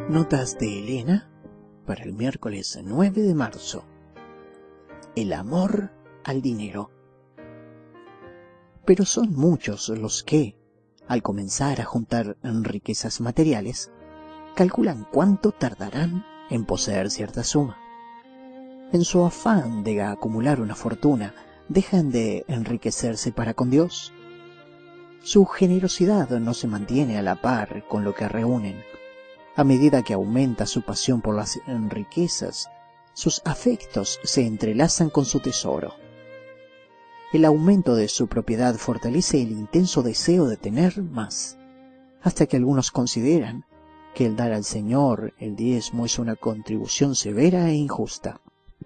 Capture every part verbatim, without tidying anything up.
Notas de Elena para el miércoles nueve de marzo. El amor al dinero. Pero son muchos los que, al comenzar a juntar riquezas materiales, calculan cuánto tardarán en poseer cierta suma. En su afán de acumular una fortuna, dejan de enriquecerse para con Dios. Su generosidad no se mantiene a la par con lo que reúnen. A medida que aumenta su pasión por las riquezas, sus afectos se entrelazan con su tesoro. El aumento de su propiedad fortalece el intenso deseo de tener más, hasta que algunos consideran que el dar al Señor el diezmo es una contribución severa e injusta.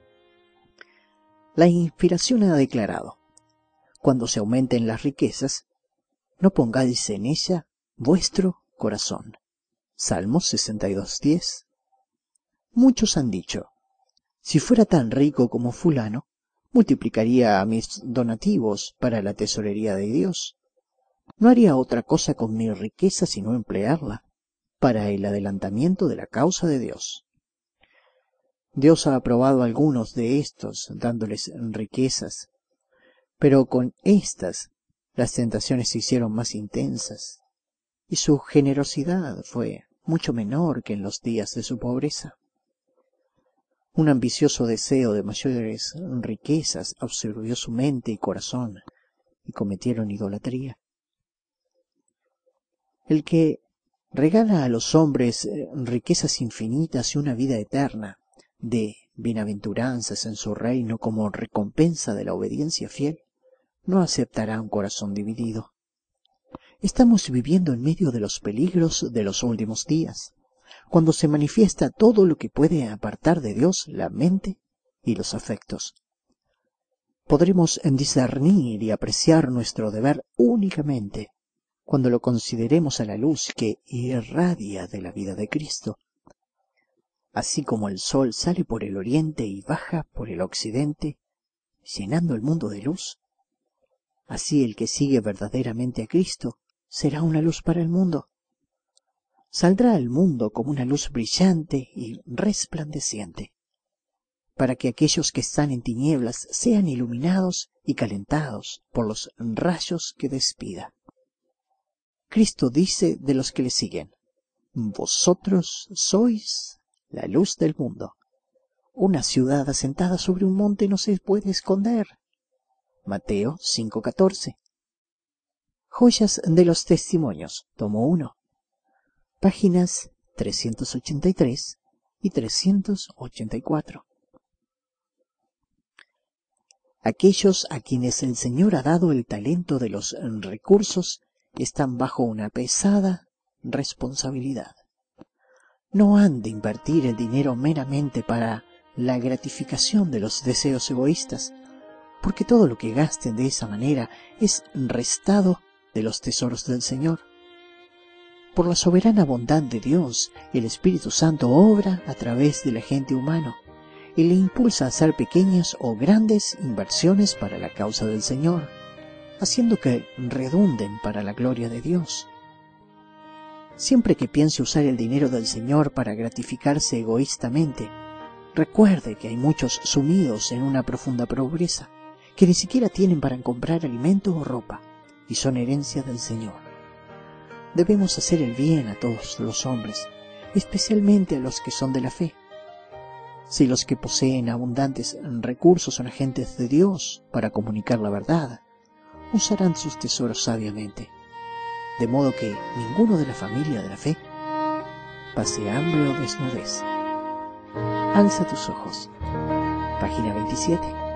La inspiración ha declarado: cuando se aumenten las riquezas, no pongáis en ella vuestro corazón. Salmos sesenta y dos, diez. Muchos han dicho: si fuera tan rico como fulano, multiplicaría mis donativos para la tesorería de Dios. No haría otra cosa con mi riqueza sino emplearla para el adelantamiento de la causa de Dios. Dios ha aprobado a algunos de estos, dándoles riquezas, pero con estas las tentaciones se hicieron más intensas, y su generosidad fue mucho menor que en los días de su pobreza. Un ambicioso deseo de mayores riquezas absorbió su mente y corazón, y cometieron idolatría. El que regala a los hombres riquezas infinitas y una vida eterna de bienaventuranzas en su reino como recompensa de la obediencia fiel, no aceptará un corazón dividido. Estamos viviendo en medio de los peligros de los últimos días, cuando se manifiesta todo lo que puede apartar de Dios la mente y los afectos. Podremos discernir y apreciar nuestro deber únicamente cuando lo consideremos a la luz que irradia de la vida de Cristo. Así como el sol sale por el oriente y baja por el occidente, llenando el mundo de luz, así el que sigue verdaderamente a Cristo será una luz para el mundo. Saldrá al mundo como una luz brillante y resplandeciente, para que aquellos que están en tinieblas sean iluminados y calentados por los rayos que despida. Cristo dice de los que le siguen: vosotros sois la luz del mundo. Una ciudad asentada sobre un monte no se puede esconder. Mateo cinco catorce. Joyas de los Testimonios, tomo uno. Páginas trescientos ochenta y tres y trescientos ochenta y cuatro. Aquellos a quienes el Señor ha dado el talento de los recursos están bajo una pesada responsabilidad. No han de invertir el dinero meramente para la gratificación de los deseos egoístas, porque todo lo que gasten de esa manera es restado de los tesoros del Señor. Por la soberana bondad de Dios, el Espíritu Santo obra a través del agente humano y le impulsa a hacer pequeñas o grandes inversiones para la causa del Señor, haciendo que redunden para la gloria de Dios. Siempre que piense usar el dinero del Señor para gratificarse egoístamente, recuerde que hay muchos sumidos en una profunda pobreza, que ni siquiera tienen para comprar alimento o ropa, y son herencia del Señor. Debemos hacer el bien a todos los hombres, especialmente a los que son de la fe. Si los que poseen abundantes recursos son agentes de Dios para comunicar la verdad, usarán sus tesoros sabiamente, de modo que ninguno de la familia de la fe pase hambre o desnudez. Alza tus ojos. Página veintisiete.